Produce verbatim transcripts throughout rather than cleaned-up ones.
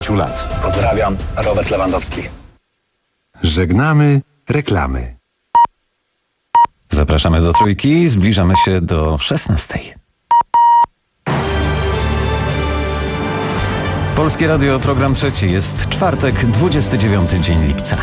lat. Pozdrawiam, Robert Lewandowski. Żegnamy reklamy. Zapraszamy do Trójki, zbliżamy się do szesnastej. Polskie Radio, program trzeci. Jest czwartek, dwudziesty dziewiąty dzień lipca.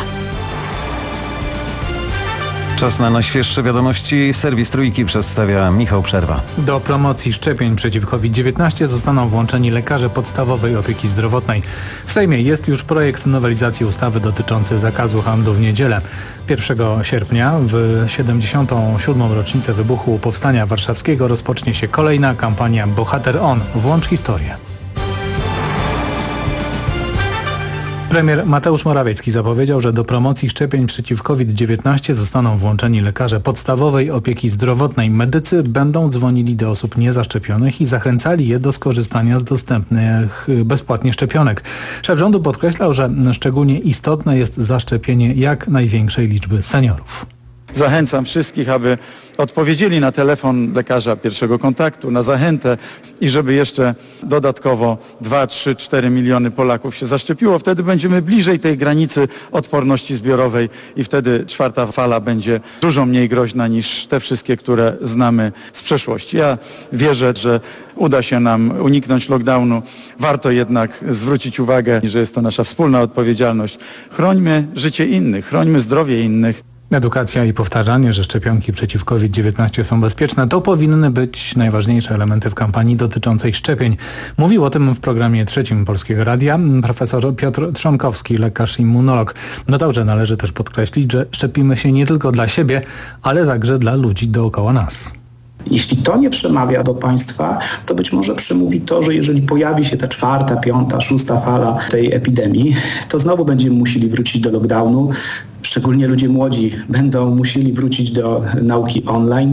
Czas na najświeższe wiadomości. Serwis Trójki przedstawia Michał Przerwa. Do promocji szczepień przeciw COVID dziewiętnaście zostaną włączeni lekarze podstawowej opieki zdrowotnej. W Sejmie jest już projekt nowelizacji ustawy dotyczący zakazu handlu w niedzielę. pierwszego sierpnia w siedemdziesiątą siódmą rocznicę wybuchu Powstania Warszawskiego rozpocznie się kolejna kampania Bohater On. Włącz historię. Premier Mateusz Morawiecki zapowiedział, że do promocji szczepień przeciw COVID dziewiętnaście zostaną włączeni lekarze podstawowej opieki zdrowotnej. Medycy będą dzwonili do osób niezaszczepionych i zachęcali je do skorzystania z dostępnych bezpłatnie szczepionek. Szef rządu podkreślał, że szczególnie istotne jest zaszczepienie jak największej liczby seniorów. Zachęcam wszystkich, aby odpowiedzieli na telefon lekarza pierwszego kontaktu, na zachętę i żeby jeszcze dodatkowo dwa, trzy, cztery miliony Polaków się zaszczepiło. Wtedy będziemy bliżej tej granicy odporności zbiorowej i wtedy czwarta fala będzie dużo mniej groźna niż te wszystkie, które znamy z przeszłości. Ja wierzę, że uda się nam uniknąć lockdownu. Warto jednak zwrócić uwagę, że jest to nasza wspólna odpowiedzialność. Chrońmy życie innych, chrońmy zdrowie innych. Edukacja i powtarzanie, że szczepionki przeciw COVID dziewiętnaście są bezpieczne, to powinny być najważniejsze elementy w kampanii dotyczącej szczepień. Mówił o tym w programie trzecim Polskiego Radia profesor Piotr Trzonkowski, lekarz immunolog. Dodał, że należy też podkreślić, że szczepimy się nie tylko dla siebie, ale także dla ludzi dookoła nas. Jeśli to nie przemawia do państwa, to być może przemówi to, że jeżeli pojawi się ta czwarta, piąta, szósta fala tej epidemii, to znowu będziemy musieli wrócić do lockdownu. Szczególnie ludzie młodzi będą musieli wrócić do nauki online.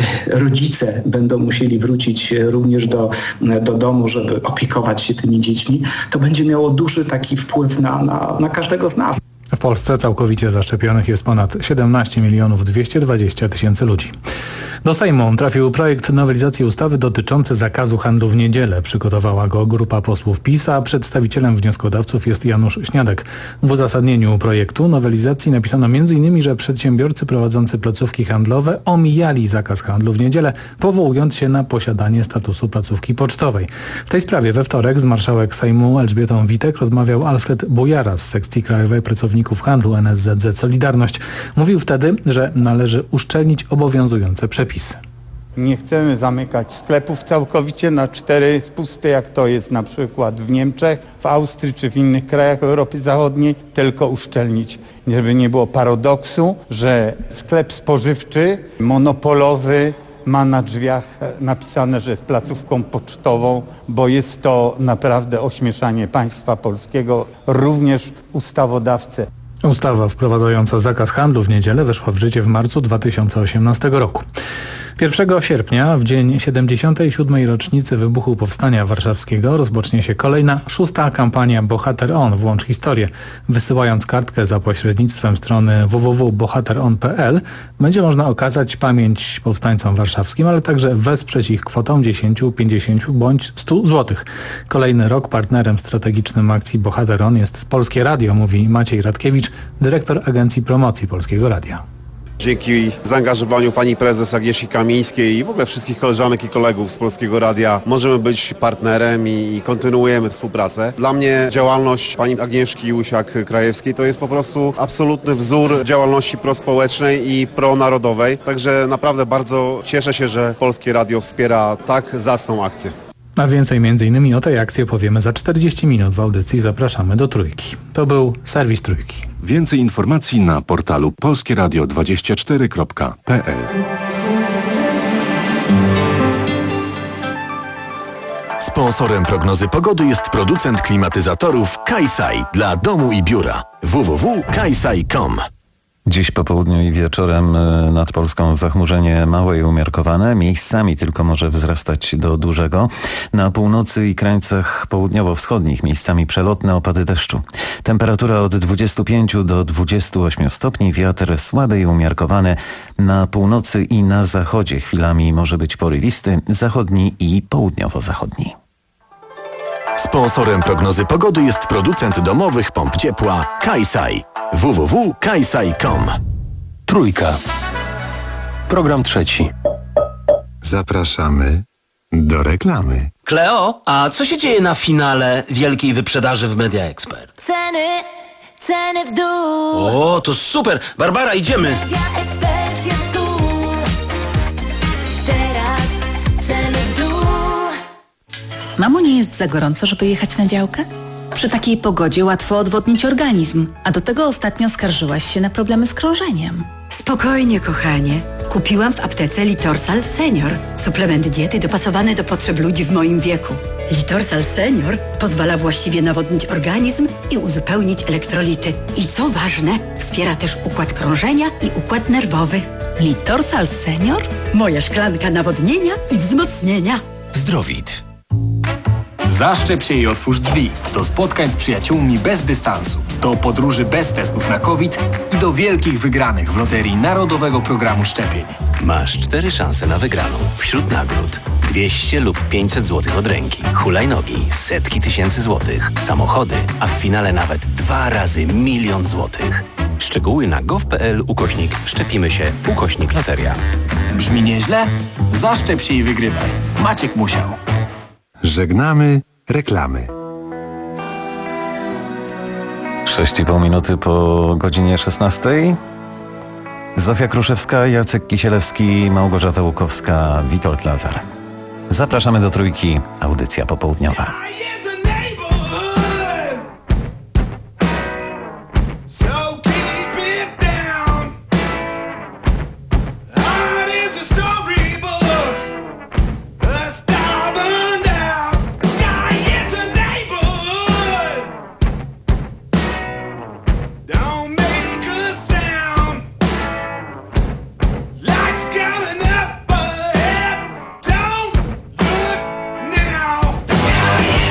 Rodzice będą musieli wrócić również do, do domu, żeby opiekować się tymi dziećmi. To będzie miało duży taki wpływ na, na, na każdego z nas. W Polsce całkowicie zaszczepionych jest ponad siedemnaście milionów dwieście dwadzieścia tysięcy ludzi. Do Sejmu trafił projekt nowelizacji ustawy dotyczący zakazu handlu w niedzielę. Przygotowała go grupa posłów PiS, a przedstawicielem wnioskodawców jest Janusz Śniadek. W uzasadnieniu projektu nowelizacji napisano m in, że przedsiębiorcy prowadzący placówki handlowe omijali zakaz handlu w niedzielę, powołując się na posiadanie statusu placówki pocztowej. W tej sprawie we wtorek z marszałek Sejmu Elżbietą Witek rozmawiał Alfred Bujara z sekcji Krajowej Pracowników Handlu N S Z Z Solidarność. Mówił wtedy, że należy uszczelnić obowiązujące przepisy. Nie chcemy zamykać sklepów całkowicie na cztery spusty, jak to jest na przykład w Niemczech, w Austrii czy w innych krajach Europy Zachodniej, tylko uszczelnić, żeby nie było paradoksu, że sklep spożywczy, monopolowy ma na drzwiach napisane, że jest placówką pocztową, bo jest to naprawdę ośmieszanie państwa polskiego, również ustawodawcę. Ustawa wprowadzająca zakaz handlu w niedzielę weszła w życie w marcu dwa tysiące osiemnastego roku. pierwszego sierpnia, w dzień siedemdziesiątej siódmej rocznicy wybuchu Powstania Warszawskiego, rozpocznie się kolejna, szósta kampania Bohater On. Włącz historię. Wysyłając kartkę za pośrednictwem strony w w w kropka bohater on kropka p l będzie można okazać pamięć powstańcom warszawskim, ale także wesprzeć ich kwotą dziesięć, pięćdziesiąt bądź sto złotych. Kolejny rok partnerem strategicznym akcji Bohater On jest Polskie Radio, mówi Maciej Radkiewicz, dyrektor Agencji Promocji Polskiego Radia. Dzięki zaangażowaniu pani prezes Agnieszki Kamińskiej i w ogóle wszystkich koleżanek i kolegów z Polskiego Radia możemy być partnerem i kontynuujemy współpracę. Dla mnie działalność pani Agnieszki Łysiak-Krajewskiej to jest po prostu absolutny wzór działalności prospołecznej i pronarodowej. Także naprawdę bardzo cieszę się, że Polskie Radio wspiera tak zacną akcję. A więcej między innymi o tej akcji opowiemy za czterdzieści minut w audycji. Zapraszamy do Trójki. To był serwis Trójki. Więcej informacji na portalu polskie radio dwadzieścia cztery kropka p l. Sponsorem prognozy pogody jest producent klimatyzatorów Kaisai dla domu i biura. w w w kropka kaisai kropka com. Dziś po południu i wieczorem nad Polską zachmurzenie małe i umiarkowane. Miejscami tylko może wzrastać do dużego. Na północy i krańcach południowo-wschodnich miejscami przelotne opady deszczu. Temperatura od dwudziestu pięciu do dwudziestu ośmiu stopni. Wiatr słaby i umiarkowany. Na północy i na zachodzie chwilami może być porywisty, zachodni i południowo-zachodni. Sponsorem prognozy pogody jest producent domowych pomp ciepła Kaisai. w w w kropka kaisai kropka com. Trójka. Program trzeci. Zapraszamy do reklamy. Kleo, a co się dzieje na finale wielkiej wyprzedaży w Media Expert? Ceny, ceny w dół. O, to super! Barbara, idziemy! Media Expert jest tu. Teraz ceny w dół. Mamo, nie jest za gorąco, żeby jechać na działkę? Przy takiej pogodzie łatwo odwodnić organizm, a do tego ostatnio skarżyłaś się na problemy z krążeniem. Spokojnie, kochanie. Kupiłam w aptece Litorsal Senior. Suplement diety dopasowany do potrzeb ludzi w moim wieku. Litorsal Senior pozwala właściwie nawodnić organizm i uzupełnić elektrolity. I co ważne, wspiera też układ krążenia i układ nerwowy. Litorsal Senior? Moja szklanka nawodnienia i wzmocnienia. Zdrowit. Zaszczep się i otwórz drzwi. Do spotkań z przyjaciółmi bez dystansu. Do podróży bez testów na COVID i do wielkich wygranych w loterii Narodowego Programu Szczepień. Masz cztery szanse na wygraną. Wśród nagród dwieście lub pięćset złotych od ręki, hulajnogi, setki tysięcy złotych, samochody, a w finale nawet dwa razy milion złotych. Szczegóły na gov.pl ukośnik szczepimy się ukośnik loteria. Brzmi nieźle? Zaszczep się i wygrywaj. Maciek musiał. Żegnamy reklamy. sześć i pół minuty po godzinie szesnastej. Zofia Kruszewska, Jacek Kisielewski, Małgorzata Łukowska, Witold Lazar. Zapraszamy do Trójki, audycja popołudniowa. Coming up ahead, don't look now.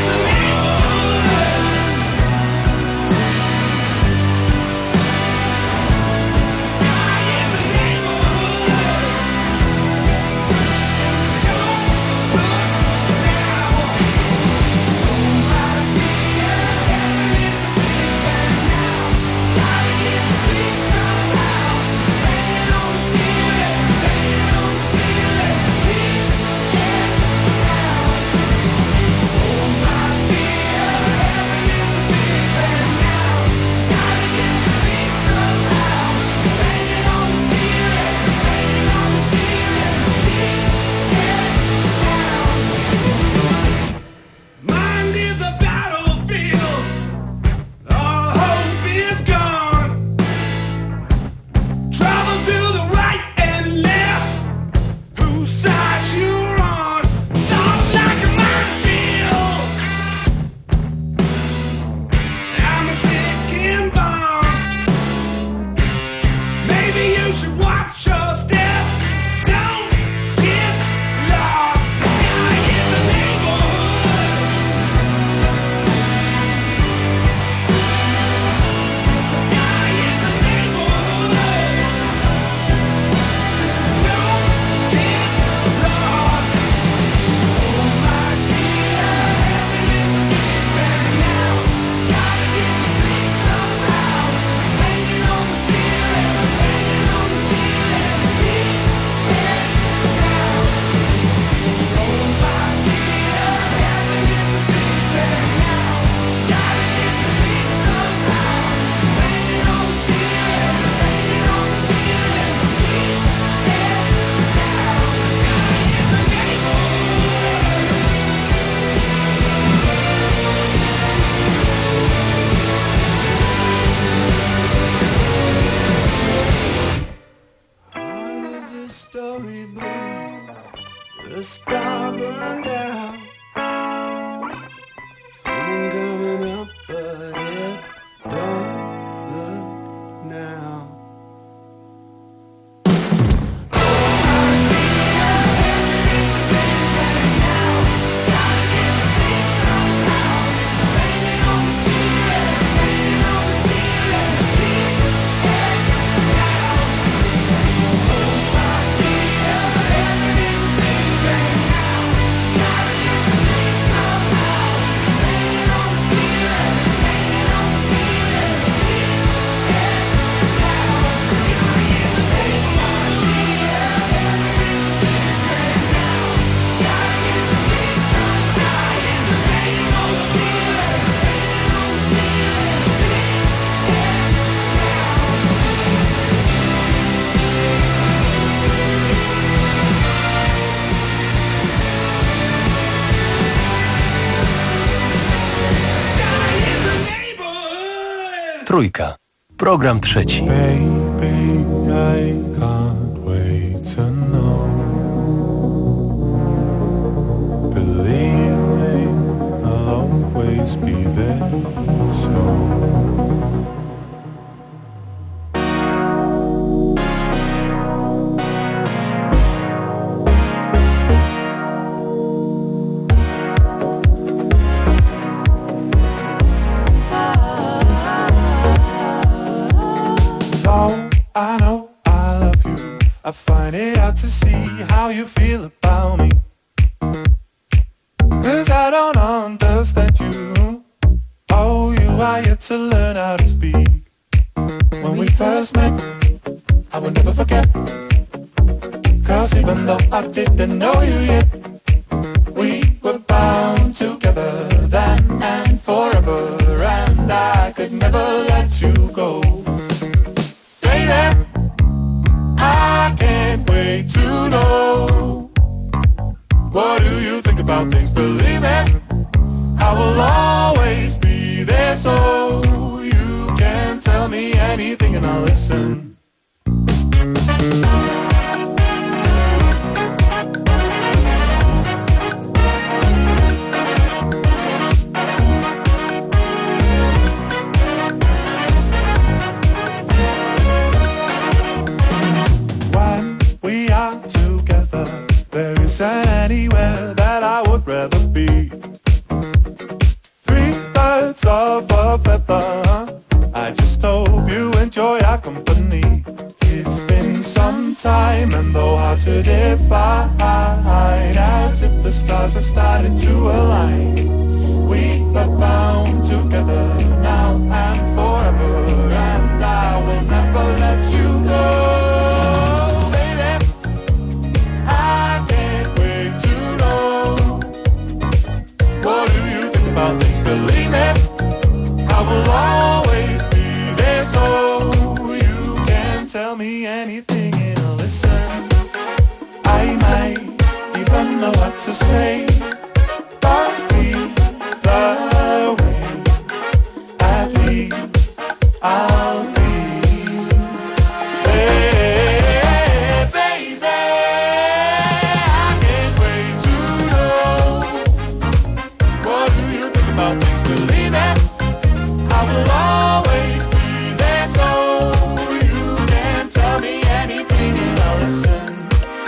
Trójka. Program trzeci. I know I love you. I find it hard to see how you feel about me. Cause I don't understand you. Oh, you are yet to learn how to speak. When we first met, I will never forget. Cause even though I didn't know you yet, we were bound together then and forever. And I could never let you go. Baby, I can't wait to know. What do you think about things? Believe it, I will always be there, so you can tell me anything and I'll listen. Anywhere that I would rather be. Three thirds of a feather. I just hope you enjoy our company. It's been some time and though hard to define, as if the stars have started to align. We are bound together now and forever, and I will never let you go. Believe me, I will always be there, so you can tell me anything and I'll listen. I might even know what to say, but either way, at least I'll be there, baby. I can't wait to know. What do you think about things? Believe it, I will always be there, so you can tell me anything and I'll listen.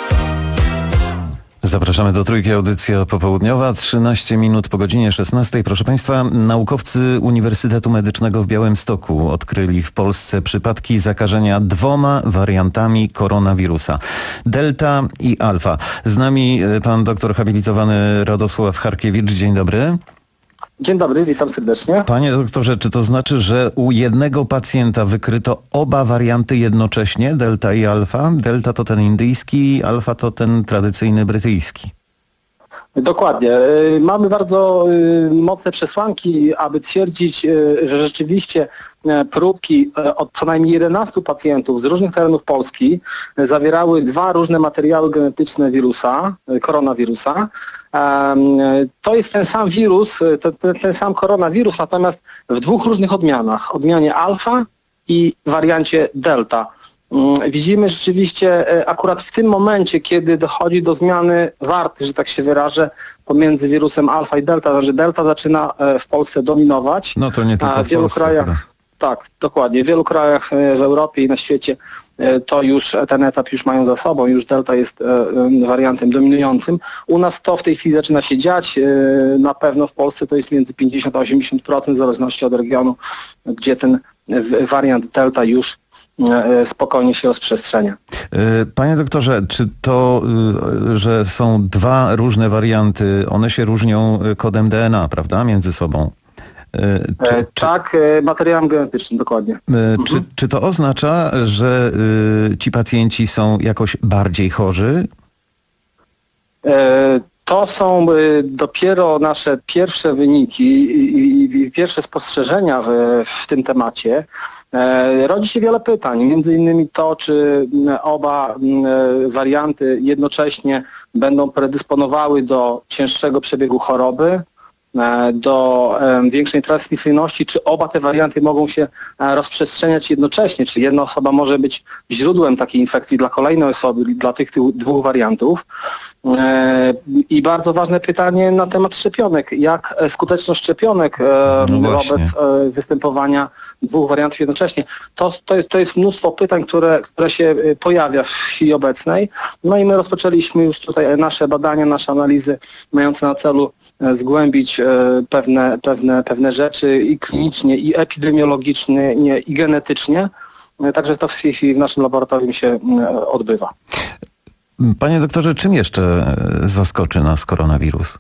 Zapraszamy do Trójki, audycja popołudniowa, trzynaście minut po godzinie szesnastej. Proszę Państwa, naukowcy Uniwersytetu Medycznego w Białymstoku odkryli w Polsce przypadki zakażenia dwoma wariantami koronawirusa. Delta i alfa. Z nami pan doktor habilitowany Radosław Harkiewicz. Dzień dobry. Dzień dobry, witam serdecznie. Panie doktorze, czy to znaczy, że u jednego pacjenta wykryto oba warianty jednocześnie, delta i alfa? Delta to ten indyjski, alfa to ten tradycyjny brytyjski. Dokładnie. Mamy bardzo mocne przesłanki, aby twierdzić, że rzeczywiście próbki od co najmniej jedenastu pacjentów z różnych terenów Polski zawierały dwa różne materiały genetyczne wirusa, koronawirusa. To jest ten sam wirus, ten, ten sam koronawirus, natomiast w dwóch różnych odmianach. Odmianie alfa i wariancie delta. Widzimy rzeczywiście akurat w tym momencie, kiedy dochodzi do zmiany warty, że tak się wyrażę, pomiędzy wirusem alfa i delta, że delta zaczyna w Polsce dominować. No to nie tylko a w wielu Polsce, krajach. chyba. Tak, dokładnie. W wielu krajach w Europie i na świecie to już ten etap już mają za sobą, już delta jest wariantem dominującym. U nas to w tej chwili zaczyna się dziać. Na pewno w Polsce to jest między pięćdziesiąt a osiemdziesiąt procent w zależności od regionu, gdzie ten wariant delta już spokojnie się rozprzestrzenia. Panie doktorze, czy to, że są dwa różne warianty, one się różnią kodem D N A, prawda, między sobą? Czy, e, tak, czy, materiałem genetycznym, dokładnie. E, czy, czy to oznacza, że y, ci pacjenci są jakoś bardziej chorzy? E, to są y, dopiero nasze pierwsze wyniki i, i, i pierwsze spostrzeżenia w, w tym temacie. E, rodzi się wiele pytań, między innymi to, czy oba y, warianty jednocześnie będą predysponowały do cięższego przebiegu choroby. do większej transmisyjności, czy oba te warianty mogą się rozprzestrzeniać jednocześnie, czy jedna osoba może być źródłem takiej infekcji dla kolejnej osoby, dla tych dwóch wariantów. I bardzo ważne pytanie na temat szczepionek. Jak skuteczność szczepionek no wobec występowania dwóch wariantów jednocześnie? To, to, to jest mnóstwo pytań, które, które się pojawia w chwili obecnej. No i my rozpoczęliśmy już tutaj nasze badania, nasze analizy mające na celu zgłębić pewne, pewne, pewne rzeczy i klinicznie, i epidemiologicznie, i genetycznie. Także to w tej chwili w naszym laboratorium się odbywa. Panie doktorze, czym jeszcze zaskoczy nas koronawirus?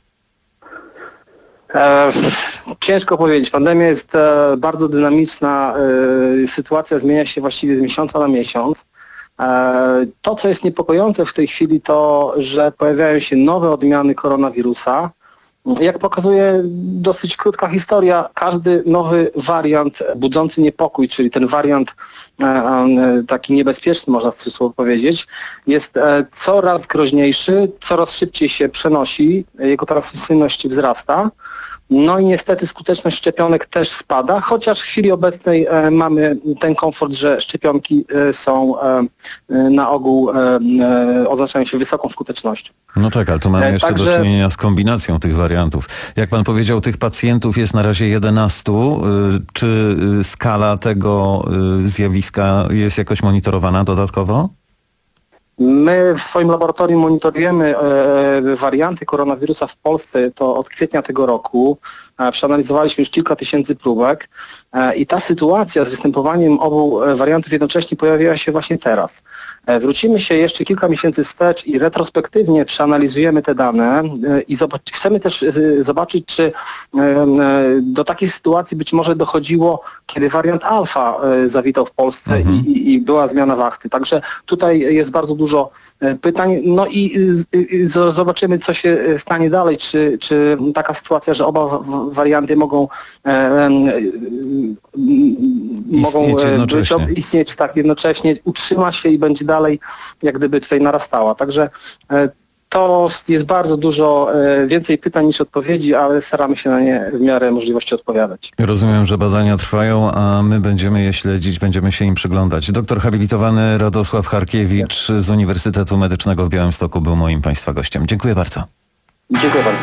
E, ciężko powiedzieć. Pandemia jest e, bardzo dynamiczna. E, sytuacja zmienia się właściwie z miesiąca na miesiąc. E, to, co jest niepokojące w tej chwili, to, że pojawiają się nowe odmiany koronawirusa. Jak pokazuje dosyć krótka historia, każdy nowy wariant budzący niepokój, czyli ten wariant e, e, taki niebezpieczny, można w cudzysłowie powiedzieć, jest e, coraz groźniejszy, coraz szybciej się przenosi, jego transmisyjność wzrasta. No i niestety skuteczność szczepionek też spada, chociaż w chwili obecnej e, mamy ten komfort, że szczepionki e, są e, na ogół e, e, oznaczają się wysoką skutecznością. No tak, ale tu mamy jeszcze Także... do czynienia z kombinacją tych wariantów. Jak pan powiedział, tych pacjentów jest na razie jedenastu. Czy skala tego zjawiska jest jakoś monitorowana dodatkowo? My w swoim laboratorium monitorujemy e, warianty koronawirusa w Polsce, to od kwietnia tego roku. E, przeanalizowaliśmy już kilka tysięcy próbek e, i ta sytuacja z występowaniem obu wariantów jednocześnie pojawiła się właśnie teraz. E, wrócimy się jeszcze kilka miesięcy wstecz i retrospektywnie przeanalizujemy te dane e, i zobac- chcemy też e, zobaczyć, czy e, e, do takiej sytuacji być może dochodziło, kiedy wariant alfa e, zawitał w Polsce mhm. i, i była zmiana wachty. Także tutaj jest bardzo dużo dużo pytań, no i zobaczymy, co się stanie dalej, czy, czy taka sytuacja, że oba warianty mogą e, e, mogą być, istnieć tak jednocześnie, utrzyma się i będzie dalej jak gdyby tutaj narastała. Także e, to jest bardzo dużo e, więcej pytań niż odpowiedzi, ale staramy się na nie w miarę możliwości odpowiadać. Rozumiem, że badania trwają, a my będziemy je śledzić, będziemy się im przyglądać. Doktor habilitowany Radosław Harkiewicz z Uniwersytetu Medycznego w Białymstoku był moim Państwa gościem. Dziękuję bardzo. Dziękuję bardzo.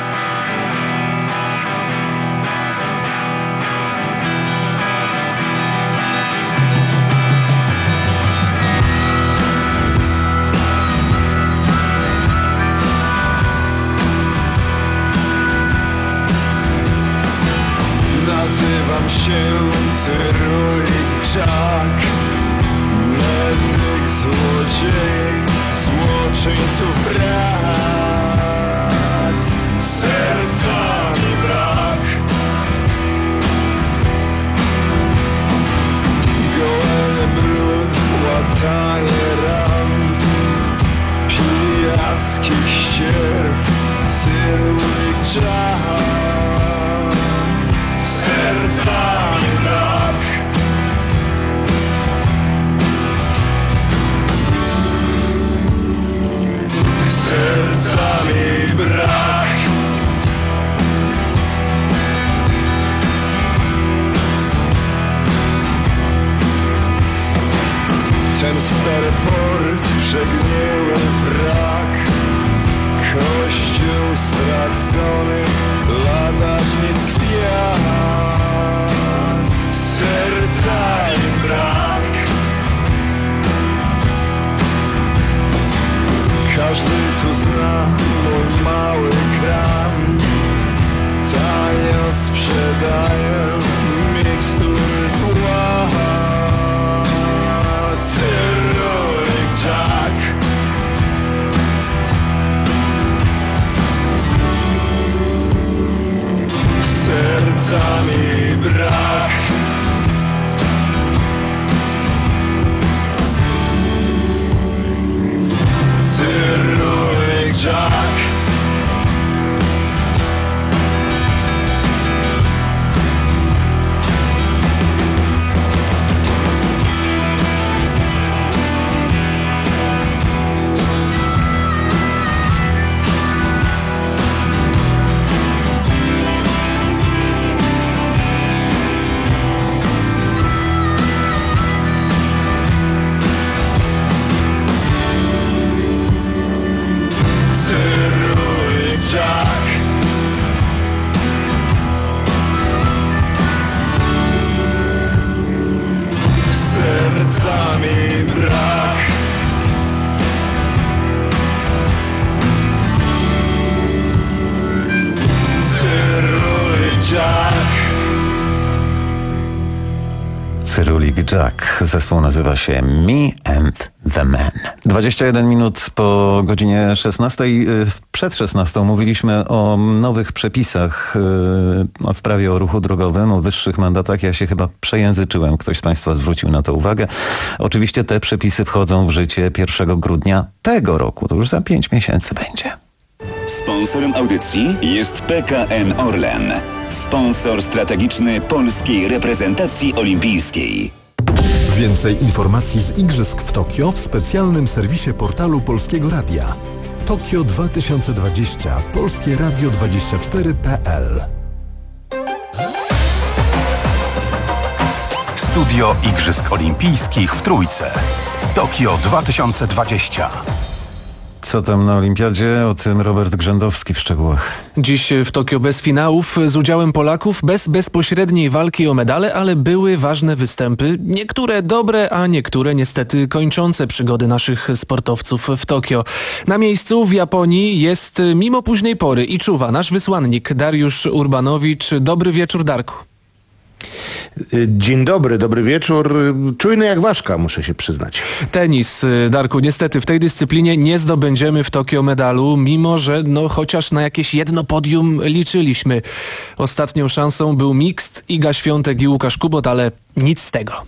Nazywam się Cyrulik Czak, medyk, złodziej, złoczyńców brat, serca mi brak. Gołe brud, łatanie ran, pijackich ścierw, Cyrulik Czak. Serca mi brak. Serca Cyrulik Jack. Zespół nazywa się Me and the Man. dwadzieścia jeden minut po godzinie szesnastej. Przed szesnastą mówiliśmy o nowych przepisach w prawie o ruchu drogowym, o wyższych mandatach. Ja się chyba przejęzyczyłem. Ktoś z Państwa zwrócił na to uwagę. Oczywiście te przepisy wchodzą w życie pierwszego grudnia tego roku. To już za pięć miesięcy będzie. Sponsorem audycji jest P K N Orlen, sponsor strategiczny polskiej reprezentacji olimpijskiej. Więcej informacji z Igrzysk w Tokio w specjalnym serwisie portalu Polskiego Radia. Tokio dwa tysiące dwadzieścia. Polskie Radio dwadzieścia cztery kropka p l. Studio Igrzysk Olimpijskich w Trójce. Tokio dwa tysiące dwadzieścia. Co tam na olimpiadzie? O tym Robert Grzędowski w szczegółach. Dziś w Tokio bez finałów, z udziałem Polaków, bez bezpośredniej walki o medale, ale były ważne występy. Niektóre dobre, a niektóre niestety kończące przygody naszych sportowców w Tokio. Na miejscu w Japonii jest mimo późnej pory i czuwa nasz wysłannik Dariusz Urbanowicz. Dobry wieczór, Darku. Dzień dobry, dobry wieczór. Czujny jak ważka, muszę się przyznać. Tenis, Darku, niestety w tej dyscyplinie nie zdobędziemy w Tokio medalu, mimo że no chociaż na jakieś jedno podium liczyliśmy. Ostatnią szansą był mixt, Iga Świątek i Łukasz Kubot, ale nic z tego.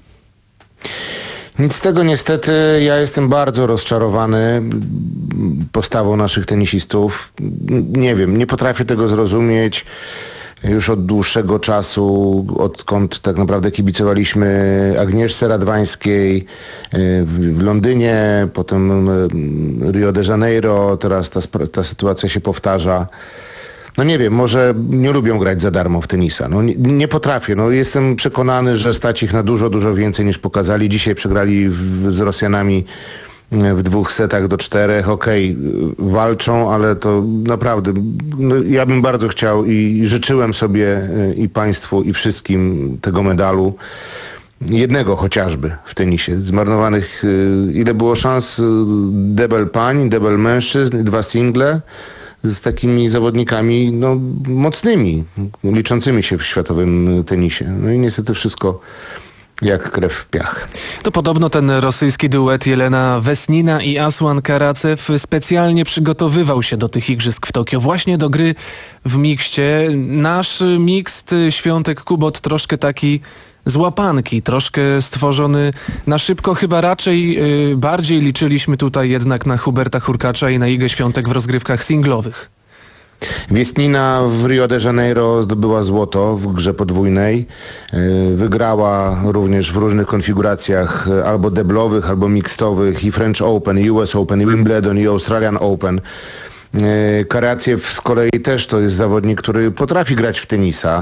Nic z tego niestety. Ja jestem bardzo rozczarowany postawą naszych tenisistów. Nie wiem, nie potrafię tego zrozumieć. Już od dłuższego czasu, odkąd tak naprawdę kibicowaliśmy Agnieszce Radwańskiej w Londynie, potem Rio de Janeiro, teraz ta, ta sytuacja się powtarza. No nie wiem, może nie lubią grać za darmo w tenisa. No nie, nie potrafię. No jestem przekonany, że stać ich na dużo, dużo więcej niż pokazali. Dzisiaj przegrali w, z Rosjanami w dwóch setach do czterech. Okej, okay, walczą, ale to naprawdę, no, ja bym bardzo chciał i życzyłem sobie i państwu i wszystkim tego medalu. Jednego chociażby w tenisie. Zmarnowanych, ile było szans? Debel pań, debel mężczyzn, dwa single z takimi zawodnikami no, mocnymi, liczącymi się w światowym tenisie. No i niestety wszystko jak krew w piach. To podobno ten rosyjski duet Jelena Vesnina i Aslan Karacew specjalnie przygotowywał się do tych igrzysk w Tokio, właśnie do gry w mikście. Nasz mixt Świątek-Kubot troszkę taki z łapanki, troszkę stworzony na szybko. Chyba raczej yy, bardziej liczyliśmy tutaj jednak na Huberta Hurkacza i na Igę Świątek w rozgrywkach singlowych. Wiesnina w Rio de Janeiro zdobyła złoto w grze podwójnej. Wygrała również w różnych konfiguracjach albo deblowych, albo mixtowych i French Open, i U S Open, i Wimbledon, i Australian Open. Karaciew z kolei też to jest zawodnik, który potrafi grać w tenisa.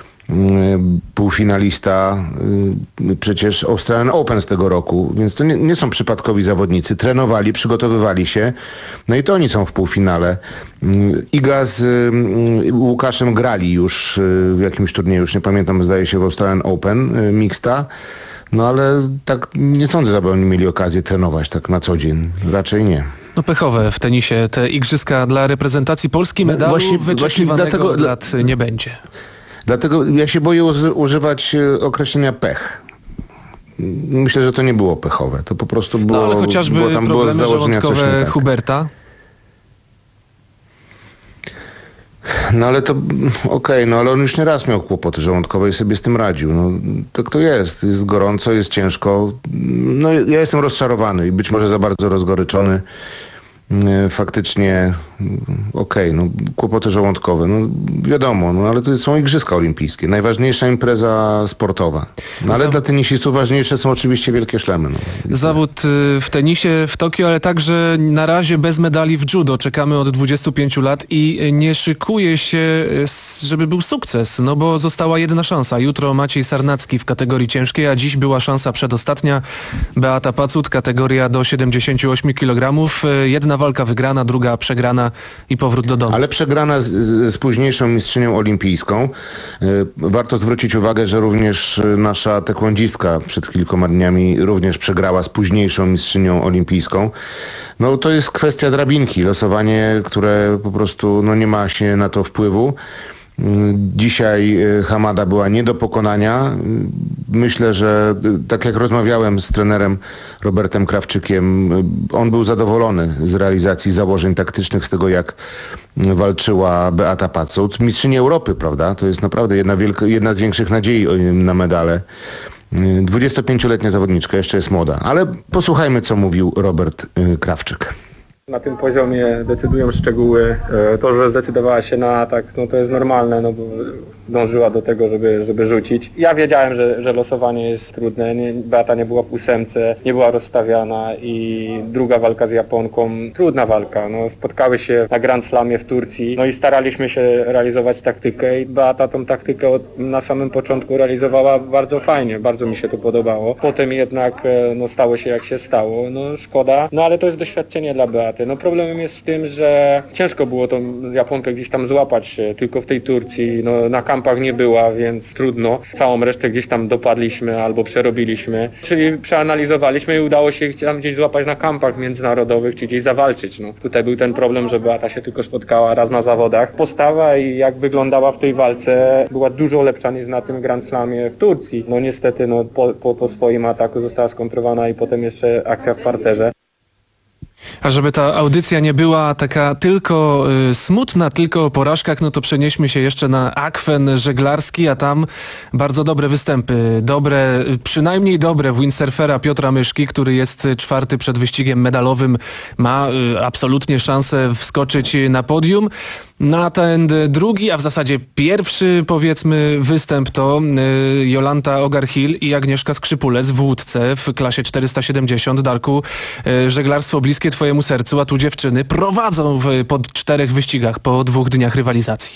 Półfinalista przecież Australian Open z tego roku, więc to nie, nie są przypadkowi zawodnicy. Trenowali, przygotowywali się, no i to oni są w półfinale. Iga z Łukaszem grali już w jakimś turnieju, już nie pamiętam, zdaje się w Australian Open mixta, no ale tak nie sądzę, żeby oni mieli okazję trenować tak na co dzień. Raczej nie. No pechowe w tenisie te igrzyska dla reprezentacji Polski, medalu właśnie, wyczekiwanego właśnie dlatego, lat nie będzie. Dlatego ja się boję używać określenia pech. Myślę, że to nie było pechowe. To po prostu było... No ale chociażby było, tam problemy było z żołądkowe tak. Huberta. No ale to okej, okay, no ale on już nie raz miał kłopoty żołądkowe i sobie z tym radził. No tak to jest. Jest gorąco, jest ciężko. No ja jestem rozczarowany i być może za bardzo rozgoryczony. Faktycznie okej, okay, no kłopoty żołądkowe, no wiadomo, no ale to są Igrzyska Olimpijskie, najważniejsza impreza sportowa. No, ale Zaw... dla tenisistów ważniejsze są oczywiście wielkie szlemy. No. Zawód w tenisie w Tokio, ale także na razie bez medali w judo. Czekamy od dwudziestu pięciu lat i nie szykuje się, żeby był sukces, no bo została jedna szansa. Jutro Maciej Sarnacki w kategorii ciężkiej, a dziś była szansa przedostatnia. Beata Pacut, kategoria do siedemdziesięciu ośmiu kilogramów. Jedna walka wygrana, druga przegrana i powrót do domu. Ale przegrana z, z późniejszą mistrzynią olimpijską. Warto zwrócić uwagę, że również nasza taekwondzistka przed kilkoma dniami również przegrała z późniejszą mistrzynią olimpijską. No to jest kwestia drabinki, losowanie, które po prostu no, nie ma się na to wpływu. Dzisiaj Hamada była nie do pokonania. Myślę, że tak jak rozmawiałem z trenerem Robertem Krawczykiem, on był zadowolony z realizacji założeń taktycznych, z tego jak walczyła Beata Pacołt. Mistrzyni Europy, prawda? To jest naprawdę jedna, wielka, jedna z większych nadziei na medale. dwudziestopięcioletnia zawodniczka, jeszcze jest młoda. Ale posłuchajmy, co mówił Robert Krawczyk. Na tym poziomie decydują szczegóły. To, że zdecydowała się na atak, no to jest normalne, no bo dążyła do tego, żeby, żeby rzucić. Ja wiedziałem, że, że losowanie jest trudne. Nie, Beata nie była w ósemce, nie była rozstawiana i druga walka z Japonką, trudna walka. No, spotkały się na Grand Slamie w Turcji, no i staraliśmy się realizować taktykę i Beata tą taktykę od, na samym początku realizowała bardzo fajnie, bardzo mi się to podobało. Potem jednak no, stało się jak się stało, no szkoda, no ale to jest doświadczenie dla Beaty. No problemem jest w tym, że ciężko było tą Japonkę gdzieś tam złapać tylko w tej Turcji, no na kampach nie była, więc trudno. Całą resztę gdzieś tam dopadliśmy albo przerobiliśmy, czyli przeanalizowaliśmy i udało się tam gdzieś złapać na kampach międzynarodowych, czy gdzieś zawalczyć. No tutaj był ten problem, że Beata się tylko spotkała raz na zawodach. Postawa i jak wyglądała w tej walce była dużo lepsza niż na tym Grand Slamie w Turcji. No niestety no, po, po, po swoim ataku została skontrowana i potem jeszcze akcja w parterze. A żeby ta audycja nie była taka tylko y, smutna, tylko o porażkach, no to przenieśmy się jeszcze na akwen żeglarski, a tam bardzo dobre występy. Dobre, przynajmniej dobre windsurfera Piotra Myszki, który jest czwarty przed wyścigiem medalowym, ma y, absolutnie szansę wskoczyć na podium. Na ten drugi, a w zasadzie pierwszy, powiedzmy, występ to y, Jolanta Ogar-Hill i Agnieszka Skrzypulec w łódce w klasie czterysta siedemdziesiąt. Darku, y, żeglarstwo bliskie twojemu sercu, a tu dziewczyny prowadzą w, po czterech wyścigach, po dwóch dniach rywalizacji.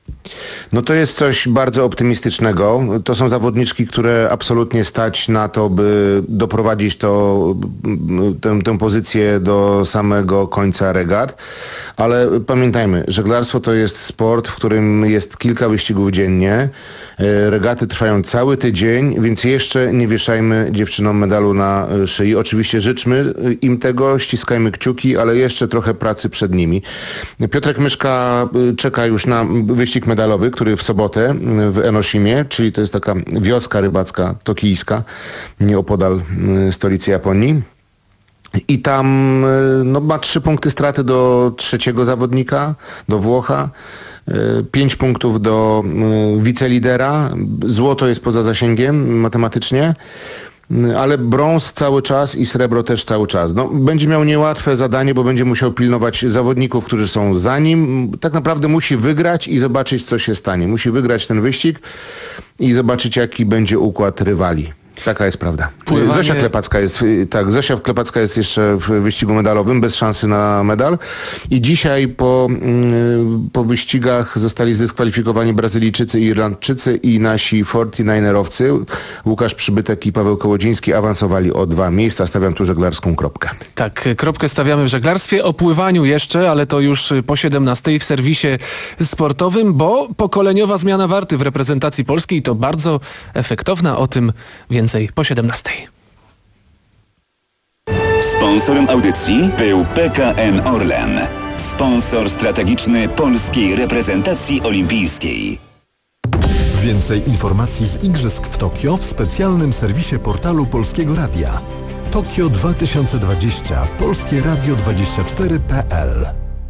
No to jest coś bardzo optymistycznego. To są zawodniczki, które absolutnie stać na to, by doprowadzić to, tę, tę pozycję do samego końca regat. Ale pamiętajmy, żeglarstwo to jest sport, w którym jest kilka wyścigów dziennie. Regaty trwają cały tydzień, więc jeszcze nie wieszajmy dziewczynom medalu na szyi. Oczywiście życzmy im tego, ściskajmy kciuki, ale jeszcze trochę pracy przed nimi. Piotrek Myszka czeka już na wyścig medalowy, który w sobotę w Enoshimie, czyli to jest taka wioska rybacka tokijska, nieopodal stolicy Japonii. I tam no, ma trzy punkty straty do trzeciego zawodnika, do Włocha. Pięć punktów do wicelidera. Złoto jest poza zasięgiem matematycznie, ale brąz cały czas i srebro też cały czas. No, będzie miał niełatwe zadanie, bo będzie musiał pilnować zawodników, którzy są za nim. Tak naprawdę musi wygrać i zobaczyć, co się stanie. Musi wygrać ten wyścig i zobaczyć, jaki będzie układ rywali. Taka jest prawda. Pływanie... Zosia Klepacka jest, tak, Zosia Klepacka jest jeszcze w wyścigu medalowym, bez szansy na medal. I dzisiaj po, po wyścigach zostali zdyskwalifikowani Brazylijczycy i Irlandczycy i nasi forty-ninerowcy, Łukasz Przybytek i Paweł Kołodziński, awansowali o dwa miejsca. Stawiam tu żeglarską kropkę. Tak, kropkę stawiamy w żeglarstwie. O pływaniu jeszcze, ale to już po siedemnastej w serwisie sportowym, bo pokoleniowa zmiana warty w reprezentacji Polski i to bardzo efektowna. O tym więcej po siedemnastej. Sponsorem audycji był P K N Orlen, sponsor strategiczny polskiej reprezentacji olimpijskiej. Więcej informacji z Igrzysk w Tokio w specjalnym serwisie portalu Polskiego Radia. Tokio dwa tysiące dwadzieścia, Polskie Radio dwadzieścia cztery kropka p l.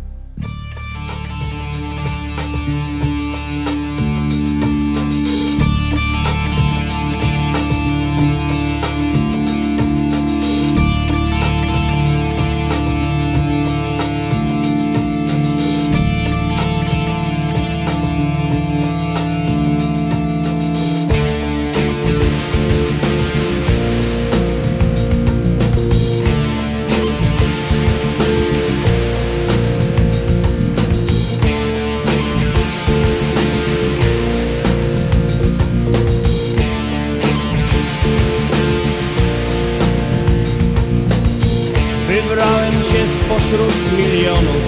Wybrałem cię spośród milionów.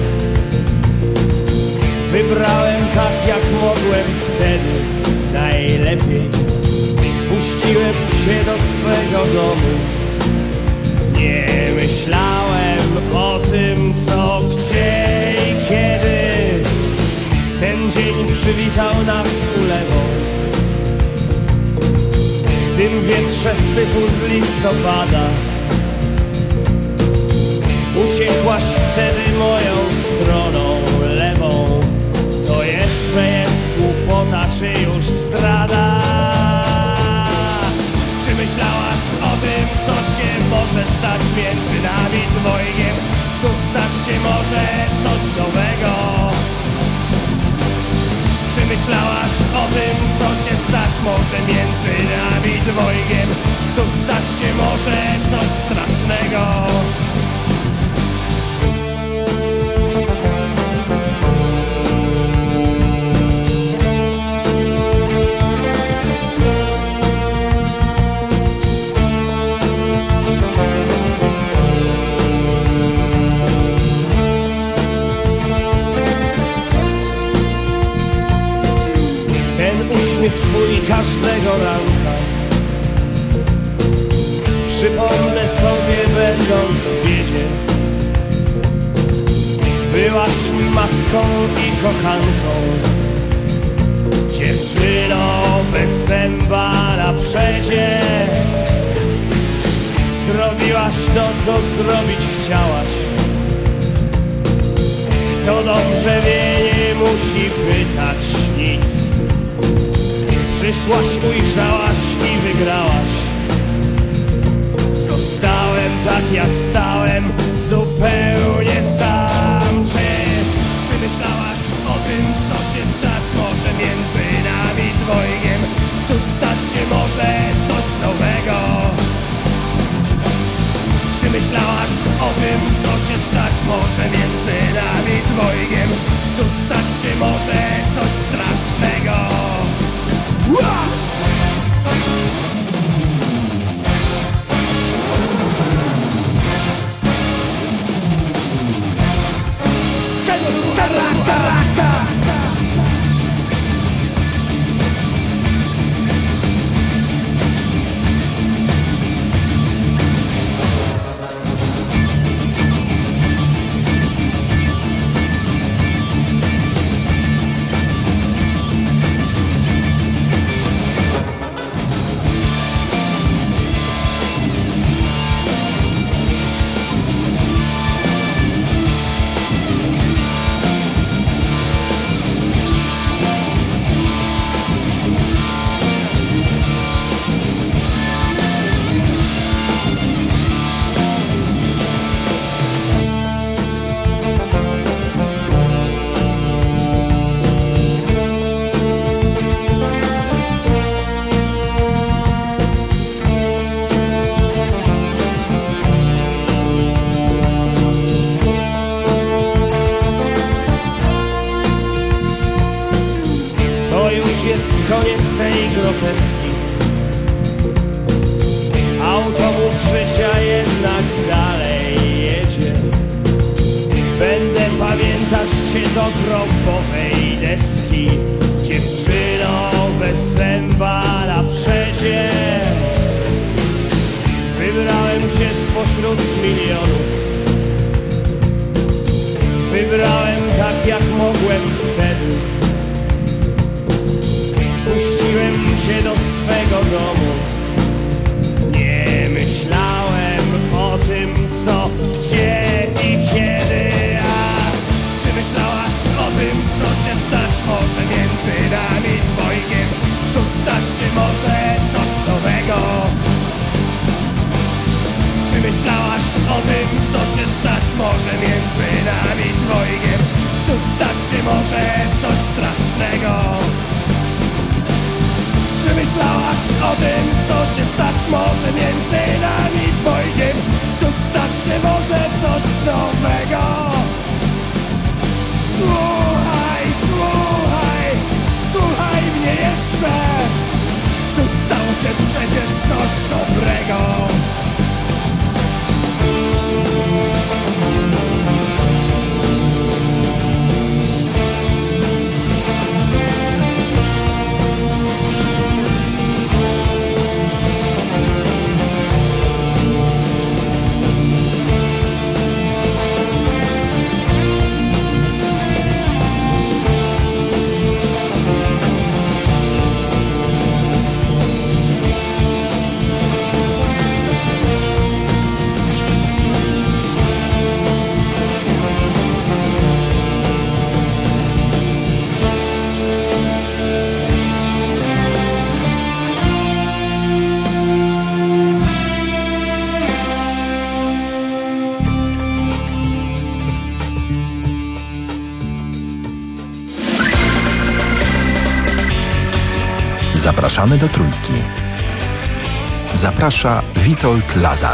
Wybrałem tak jak mogłem wtedy najlepiej. Wpuściłem cię do swego domu. Nie myślałem o tym co, gdzie i kiedy. Ten dzień przywitał wietrze syfu z listopada. Uciekłaś wtedy moją stroną lewą. To jeszcze jest głupota, czy już zdrada? Czy myślałaś o tym, co się może stać między nami dwojgiem? Tu stać się może coś nowego. Czy myślałaś o tym, co się stać może między nami dwojgiem? Tu stać się może coś strasznego. Uśmiech twój każdego ranka przypomnę sobie, będąc w biedzie. Byłaś matką i kochanką, dziewczyną bez zęba na przedzie. Zrobiłaś to, co zrobić chciałaś. Kto dobrze wie, nie musi pytać nic. Przyszłaś, ujrzałaś i wygrałaś. Zostałem tak jak stałem, zupełnie sam. Czy, czy myślałaś o tym, co się stać może między nami dwojgiem? Tu stać się może coś nowego. Czy myślałaś o tym, co się stać może między nami dwojgiem? Tu stać się może coś strasznego. Caracas. Koniec tej groteski. Autobus życia jednak dalej jedzie. Będę pamiętać cię do grobowej deski. Dziewczyno bez zęba na przedzie. Wybrałem cię spośród milionów. Wybrałem tak jak mogłem wtedy. Wpuściłem cię do swego domu. Nie myślałem o tym, co, gdzie i kiedy. A czy myślałaś o tym, co się stać może między nami dwojgiem? Tu stać się może coś nowego. Czy myślałaś o tym, co się stać może między nami dwojgiem? Tu stać się może coś strasznego. Czy myślałaś o tym, co się stać może między nami dwojgiem? Tu stać się może coś nowego. Słuchaj, słuchaj, słuchaj mnie jeszcze. Tu stało się przecież coś dobrego. Zapraszamy do Trójki. Zaprasza Witold Lazar.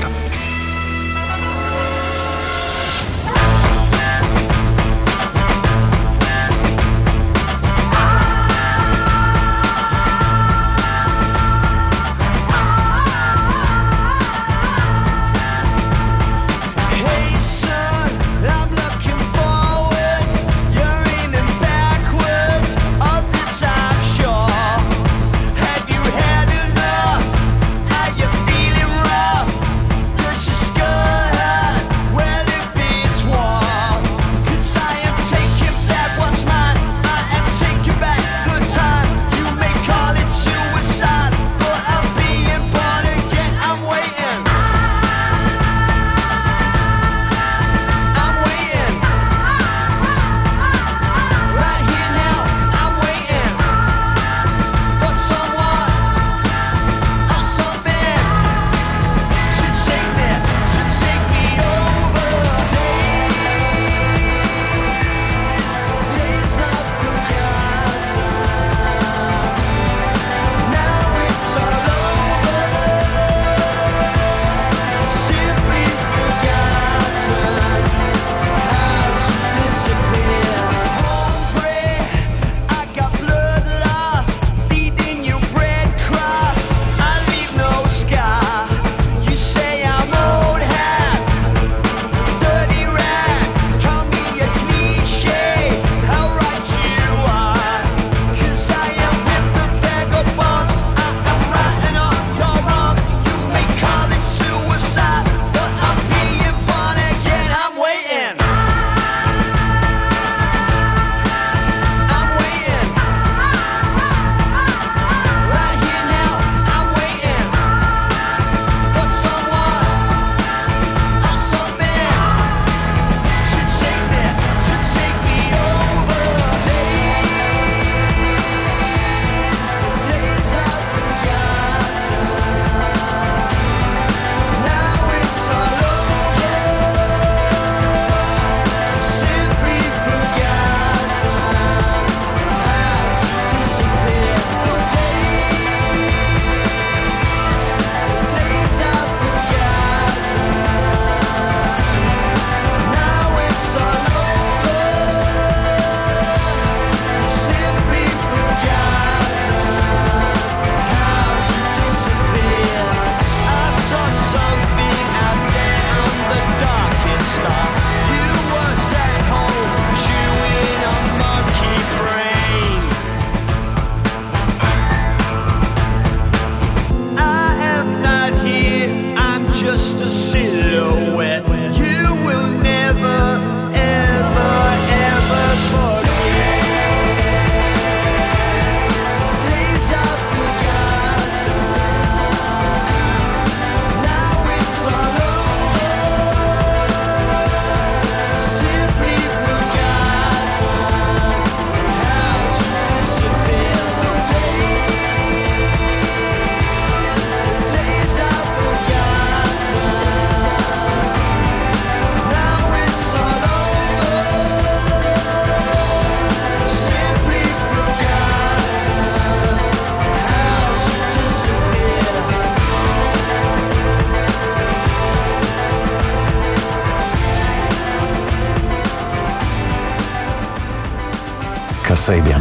Kasabian.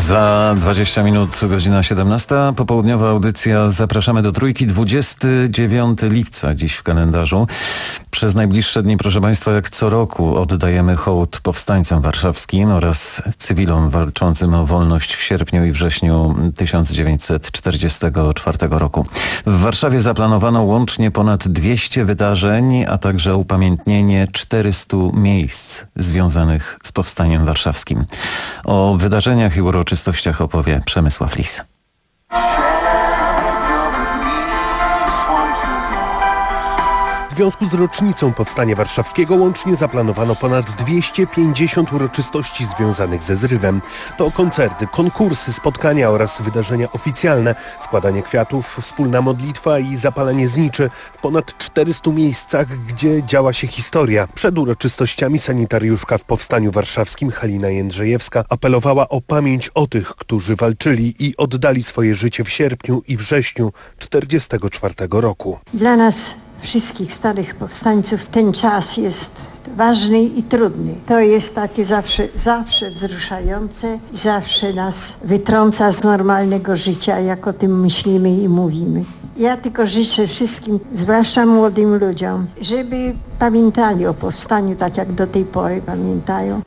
Za dwadzieścia minut, godzina siedemnasta, popołudniowa audycja Zapraszamy do Trójki, dwudziestego dziewiątego lipca dziś w kalendarzu. Przez najbliższe dni, proszę Państwa, jak co roku oddajemy hołd powstańcom warszawskim oraz cywilom walczącym o wolność w sierpniu i wrześniu tysiąc dziewięćset czterdziestego czwartego roku. W Warszawie zaplanowano łącznie ponad dwieście wydarzeń, a także upamiętnienie czterystu miejsc związanych z powstaniem warszawskim. O wydarzeniach i uroczystościach opowie Przemysław Lis. związku z rocznicą Powstania Warszawskiego łącznie zaplanowano ponad dwieście pięćdziesiąt uroczystości związanych ze zrywem. To koncerty, konkursy, spotkania oraz wydarzenia oficjalne, składanie kwiatów, wspólna modlitwa i zapalenie zniczy w ponad czterystu miejscach, gdzie działa się historia. Przed uroczystościami sanitariuszka w Powstaniu Warszawskim Halina Jędrzejewska apelowała o pamięć o tych, którzy walczyli i oddali swoje życie w sierpniu i wrześniu czterdziestego czwartego roku. Dla nas wszystkich starych powstańców ten czas jest ważny i trudny. To jest takie zawsze, zawsze wzruszające i zawsze nas wytrąca z normalnego życia, jak o tym myślimy i mówimy. Ja tylko życzę wszystkim, zwłaszcza młodym ludziom, żeby pamiętali o powstaniu tak, jak do tej pory pamiętają.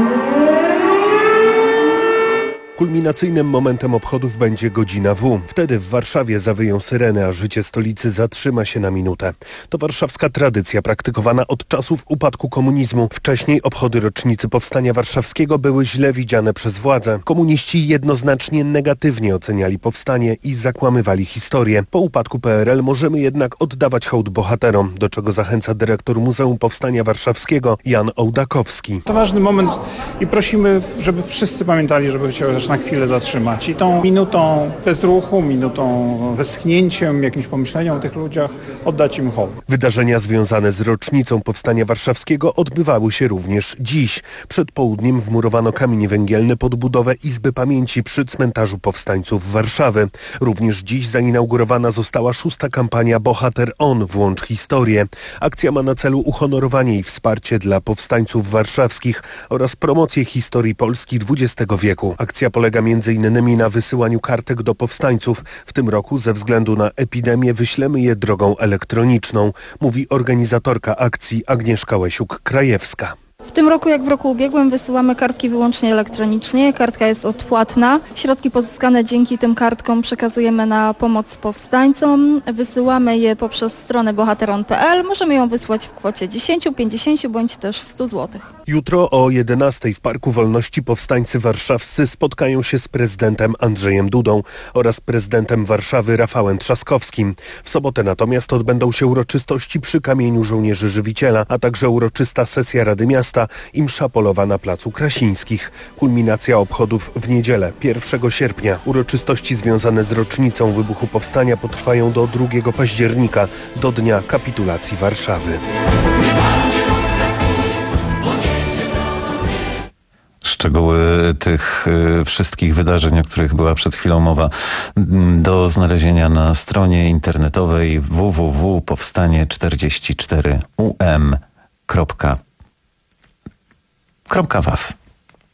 Kulminacyjnym momentem obchodów będzie godzina W. Wtedy w Warszawie zawyją syreny, a życie stolicy zatrzyma się na minutę. To warszawska tradycja praktykowana od czasów upadku komunizmu. Wcześniej obchody rocznicy Powstania Warszawskiego były źle widziane przez władze. Komuniści jednoznacznie negatywnie oceniali powstanie i zakłamywali historię. Po upadku P R L możemy jednak oddawać hołd bohaterom, do czego zachęca dyrektor Muzeum Powstania Warszawskiego Jan Ołdakowski. To ważny moment i prosimy, żeby wszyscy pamiętali, żeby chociaż na chwilę zatrzymać. I tą minutą bezruchu, minutą westchnięciem, jakimś pomyśleniem o tych ludziach oddać im hołd. Wydarzenia związane z rocznicą Powstania Warszawskiego odbywały się również dziś. Przed południem wmurowano kamień węgielny pod budowę Izby Pamięci przy cmentarzu powstańców Warszawy. Również dziś zainaugurowana została szósta kampania Bohater On, włącz historię. Akcja ma na celu uhonorowanie i wsparcie dla powstańców warszawskich oraz promocję historii Polski dwudziestego wieku. Akcja polega między innymi na wysyłaniu kartek do powstańców. W tym roku ze względu na epidemię wyślemy je drogą elektroniczną, mówi organizatorka akcji Agnieszka Łesiuk-Krajewska. W tym roku, jak w roku ubiegłym, wysyłamy kartki wyłącznie elektronicznie. Kartka jest odpłatna. Środki pozyskane dzięki tym kartkom przekazujemy na pomoc powstańcom. Wysyłamy je poprzez stronę bohateron kropka p l. Możemy ją wysłać w kwocie dziesięć, pięćdziesiąt bądź też sto złotych. Jutro o jedenastej w Parku Wolności powstańcy warszawscy spotkają się z prezydentem Andrzejem Dudą oraz prezydentem Warszawy Rafałem Trzaskowskim. W sobotę natomiast odbędą się uroczystości przy Kamieniu Żołnierzy Żywiciela, a także uroczysta sesja Rady Miasta i msza polowa na Placu Krasińskich. Kulminacja obchodów w niedzielę, pierwszego sierpnia. Uroczystości związane z rocznicą wybuchu powstania potrwają do drugiego października, do dnia kapitulacji Warszawy. Szczegóły tych wszystkich wydarzeń, o których była przed chwilą mowa, do znalezienia na stronie internetowej w w w kropka powstanie czterdzieści cztery u m kropka w a w.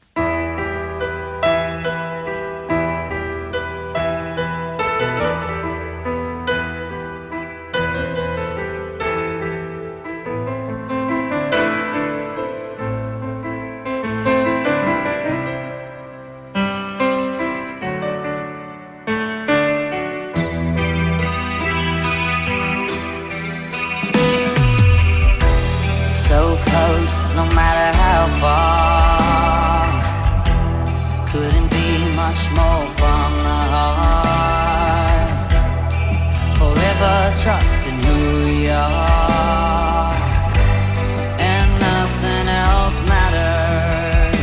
So close, no matter how far. Couldn't be much more from the heart. Forever trusting who we are, and nothing else matters.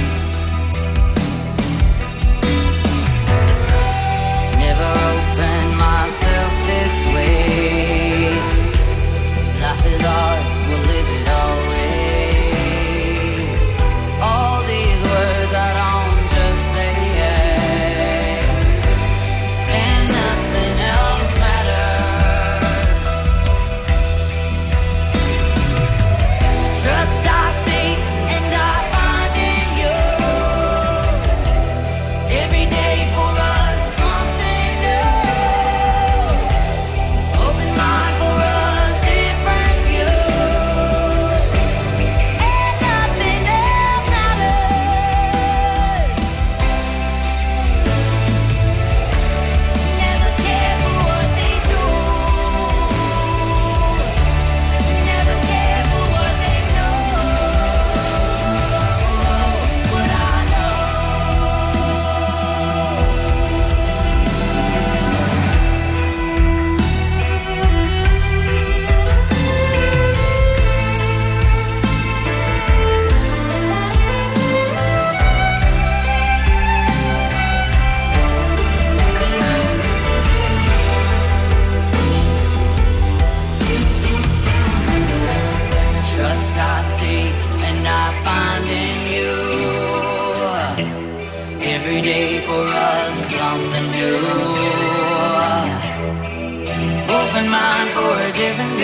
Never opened myself this way. Life is ours, we'll live it always. All these words I don't just say, and nothing else matters.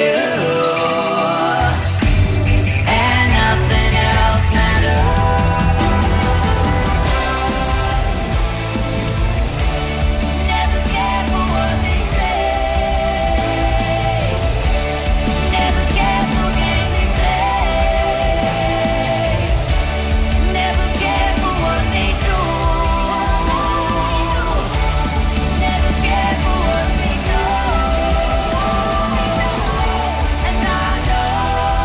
you, and nothing else matters. Never care for what they say, never care for games they play, never care for what they do, never care for what they know. And I know,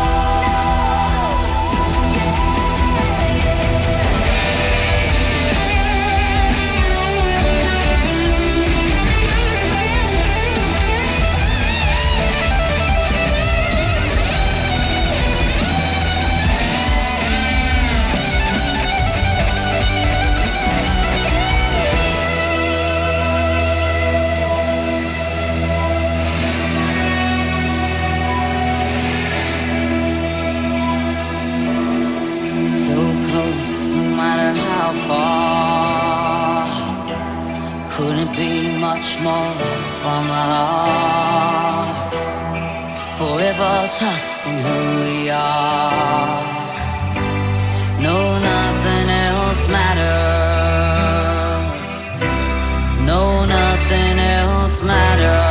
so close, no matter how far. Couldn't be much more from the heart. Forever trusting who we are. No, nothing else matters. No, nothing else matters.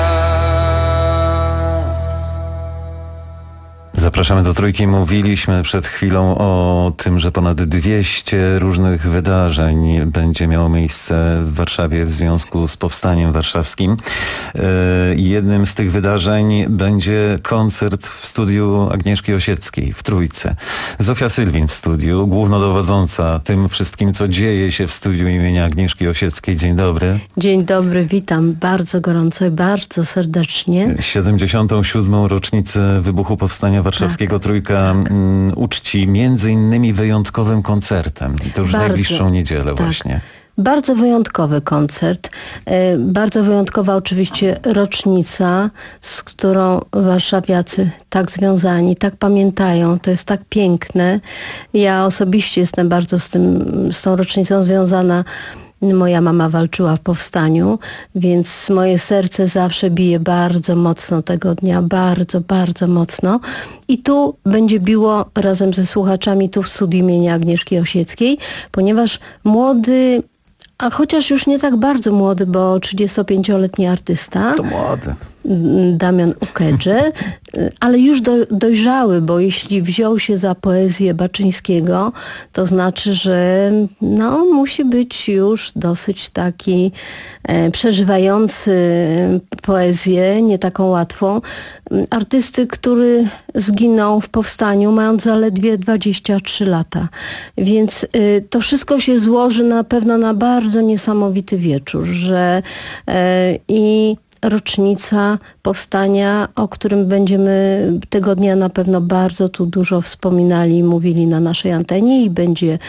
Zapraszamy do Trójki. Mówiliśmy przed chwilą o tym, że ponad dwieście różnych wydarzeń będzie miało miejsce w Warszawie w związku z powstaniem warszawskim. Jednym z tych wydarzeń będzie koncert w studiu Agnieszki Osieckiej w Trójce. Zofia Sylwin w studiu, głównodowodząca tym wszystkim, co dzieje się w studiu imienia Agnieszki Osieckiej. Dzień dobry. Dzień dobry, witam bardzo gorąco i bardzo serdecznie. siedemdziesiątą siódmą rocznicę wybuchu powstania warszawskiego Trójka mm, uczci między innymi wyjątkowym koncertem. I to już Bardzo, najbliższą niedzielę tak. właśnie. Bardzo wyjątkowy koncert. E, Bardzo wyjątkowa oczywiście rocznica, z którą warszawiacy tak związani, tak pamiętają. To jest tak piękne. Ja osobiście jestem bardzo z tym, z tą rocznicą związana. Moja mama walczyła w powstaniu, więc moje serce zawsze bije bardzo mocno tego dnia, bardzo, bardzo mocno. I tu będzie biło razem ze słuchaczami tu w studiu imienia Agnieszki Osieckiej, ponieważ młody, a chociaż już nie tak bardzo młody, bo trzydziestopięcioletni artysta, To młody. Damian Ukedże, ale już do, dojrzały, bo jeśli wziął się za poezję Baczyńskiego, to znaczy, że no, musi być już dosyć taki e, przeżywający poezję, nie taką łatwą. Artysty, który zginął w powstaniu, mając zaledwie dwadzieścia trzy lata. Więc y, to wszystko się złoży na pewno na bardzo niesamowity wieczór, że y, i rocznica powstania, o którym będziemy tego dnia na pewno bardzo tu dużo wspominali i mówili na naszej antenie, i będzie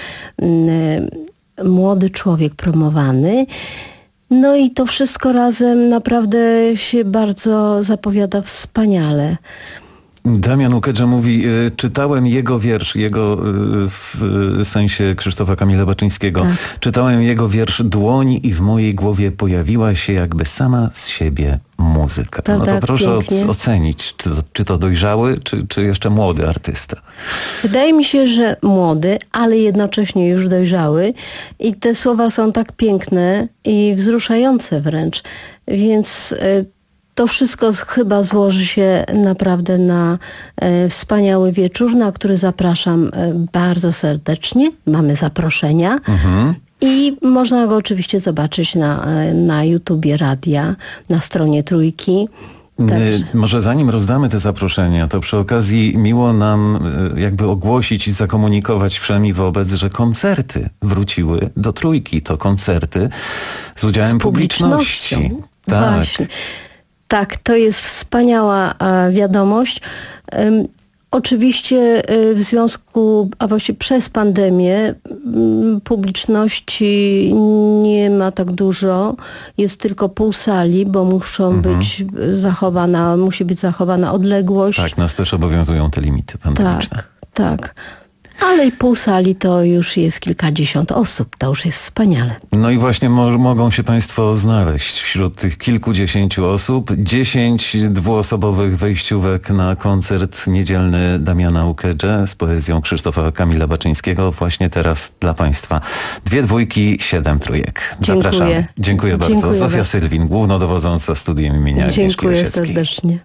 y, młody człowiek promowany. No i to wszystko razem naprawdę się bardzo zapowiada wspaniale. Damian Ukedże mówi, y, czytałem jego wiersz, jego y, w y, sensie Krzysztofa Kamila Baczyńskiego. Tak. Czytałem jego wiersz Dłoń i w mojej głowie pojawiła się jakby sama z siebie muzyka. Prawda, no to proszę pięknie. o, ocenić, czy to, czy to dojrzały, czy, czy jeszcze młody artysta. Wydaje mi się, że młody, ale jednocześnie już dojrzały. I te słowa są tak piękne i wzruszające wręcz. Więc y, to wszystko chyba złoży się naprawdę na e, wspaniały wieczór, na który zapraszam e, bardzo serdecznie. Mamy zaproszenia. Mhm. I można go oczywiście zobaczyć na, e, na YouTubie radia, na stronie Trójki. Y, Może zanim rozdamy te zaproszenia, to przy okazji miło nam y, jakby ogłosić i zakomunikować wszemi wobec, że koncerty wróciły do Trójki. To koncerty z udziałem Z publicznością. publiczności. Tak. Właśnie. Tak, to jest wspaniała e, wiadomość. Ym, Oczywiście w związku, a właściwie przez pandemię publiczności nie ma tak dużo. Jest tylko pół sali, bo muszą mhm. być zachowana, musi być zachowana odległość. Tak, nas też obowiązują te limity pandemiczne. Tak, tak. Ale i pół sali to już jest kilkadziesiąt osób, to już jest wspaniale. No i właśnie mo- mogą się Państwo znaleźć wśród tych kilkudziesięciu osób. Dziesięć dwuosobowych wejściówek na koncert niedzielny Damiana Ukedże z poezją Krzysztofa Kamila Baczyńskiego. Właśnie teraz dla Państwa. Dwie dwójki, siedem trójek. Dziękuję. Zapraszamy. Dziękuję bardzo. Dziękuję Zofia bardzo. Sylwin, głównodowodząca studiem imienia Agnieszki Dziękuję Osieckiej. serdecznie.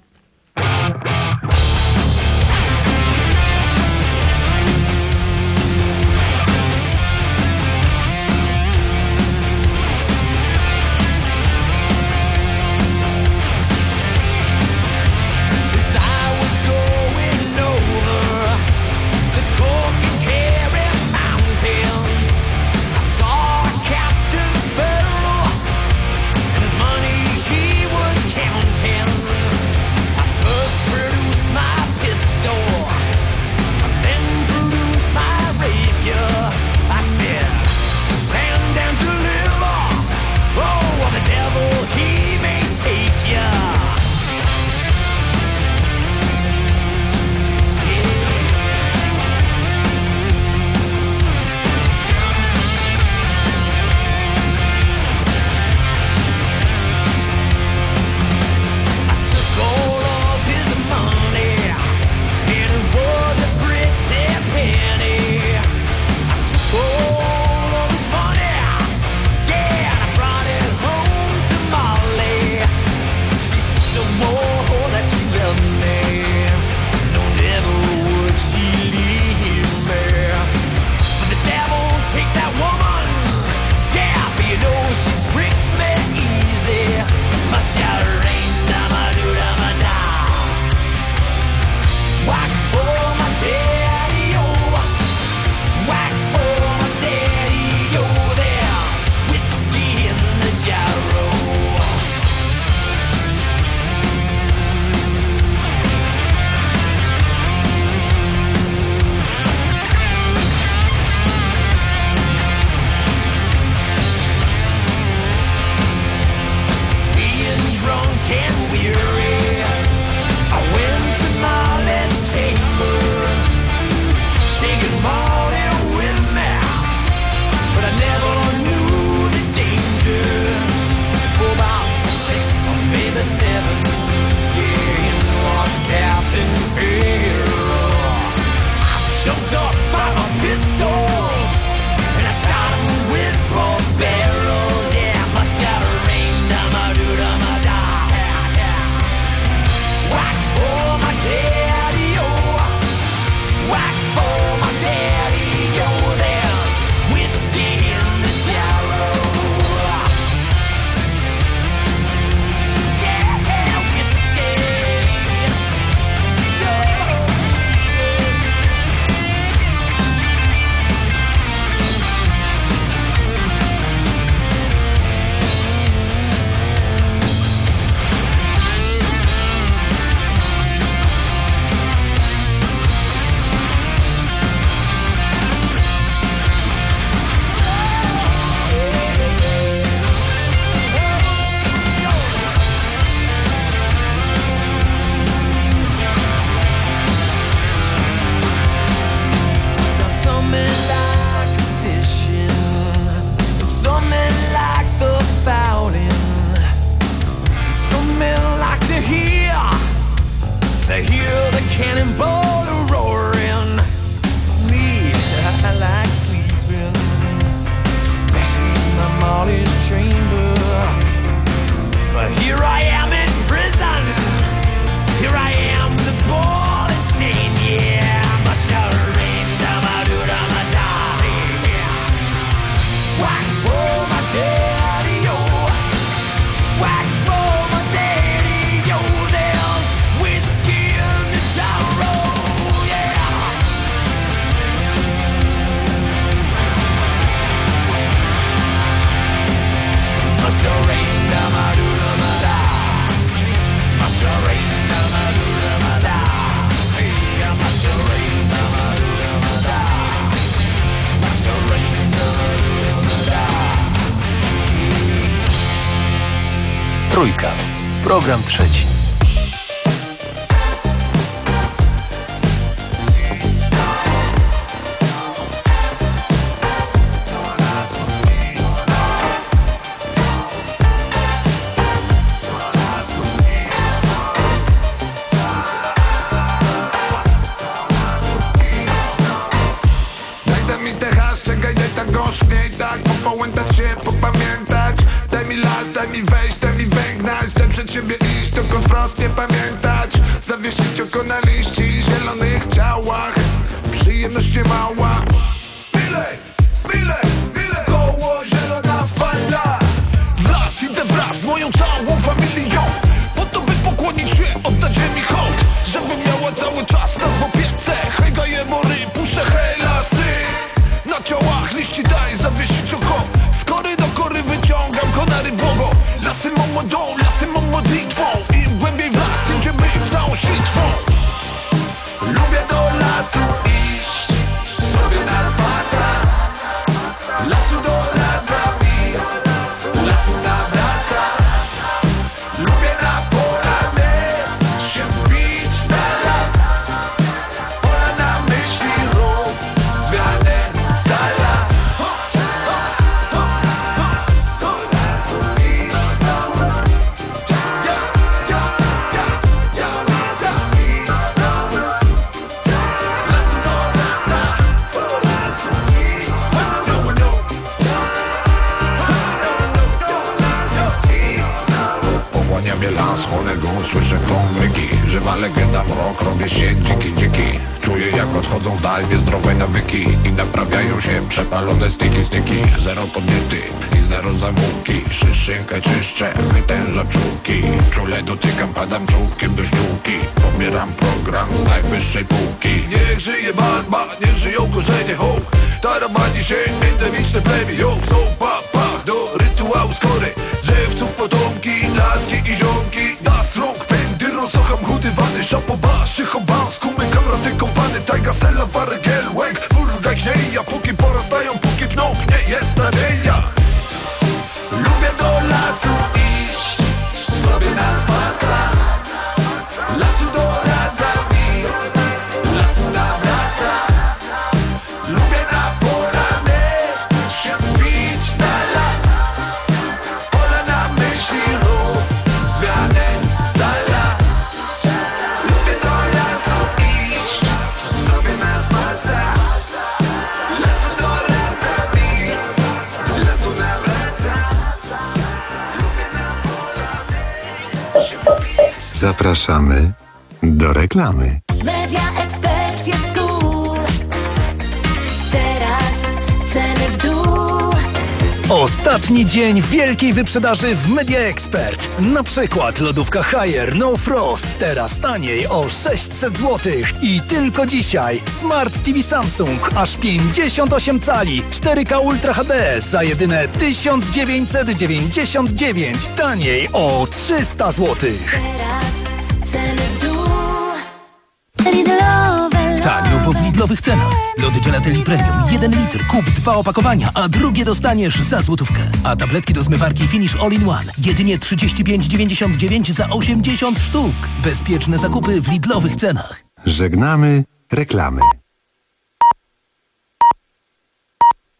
Trójka. Program trzeci. podzielonych ciałach. Przyjemność nie mała. Byle, byle, byle. Koło zielona fala. W las idę wraz z moją całą familią, po to by pokłonić się, oddać ziemi hołd, żeby miała cały czas nas w opiece. Hej gaje mory, puszczę helasy. Na ciałach liści daj zawiesić oko. Z kory do kory wyciągam konary błogo. Lasy mą młodą, lasy mą modlitwą. Im głębiej w las, tym idziemy całą sitwą. Lubię do lasu iść, sobie na spacer. Lasu doradza mi, lasu nawraca. Lubię na pola my się wbić z dala. Pola na myśli rób zmianę z dala. Do lasu iść, ja, ja, ja, ja, ja, lasu iść znowu. Lasu doradza, do lasu iść, no, no, no. Pochłania mnie las, cholerą słyszę krągłyki. Żywa legenda, mrok, robię się dziki, dziki. Czuję jak odchodzą w dal niezdrowe nawyki i naprawiają się przepalone styki, styki. Zero podniety i zero zamółki. Szyszynkę czyszczę, wytężam czułki. Czule dotykam, padam czółkiem do ściółki. Pobieram program z najwyższej półki. Niech żyje barba, niech żyją korzenie hołd. Tarabani się endemiczne plemię jąk. Stopa, pach do rytuału skory. Drzewców potomki, laski i ziomki. Das rąk, pędy, rozocham, chudywany. Szapoba, szychoba, skumy, kamraty, kompany. Tajga, sela, waregel, łęk, furgaj, knieja. Póki porastają, póki pną, nie jest nadzieja. Lubię do lasu iść, sobie na spacer. Lasu doradza mi, lasu nawraca. Lubię na pola my się wbić z dala. Pola na myśli rób zmianę z dala. Lubię do lasu iść, sobie na spacer. Lasu doradza mi, lasu nawraca. Lubię na pola my się wbić. Zapraszamy do reklamy. Media Expert jest tu. Teraz ceny w dół. Ostatni dzień wielkiej wyprzedaży w Media Expert. Na przykład lodówka Haier No Frost teraz taniej o sześćset złotych. I tylko dzisiaj Smart T V Samsung aż pięćdziesiąt osiem cali cztery K Ultra H D za jedyne tysiąc dziewięćset dziewięćdziesiąt dziewięć. Taniej o trzysta złotych. Teraz ceny w dół. Lidlowe Tanio po w Lidlowych cenach. Lody Gelateli Premium jeden litr, kup dwa opakowania, a drugie dostaniesz za złotówkę. A tabletki do zmywarki Finish All in One jedynie trzydzieści pięć dziewięćdziesiąt dziewięć za osiemdziesiąt sztuk. Bezpieczne zakupy w Lidlowych cenach. Żegnamy reklamy.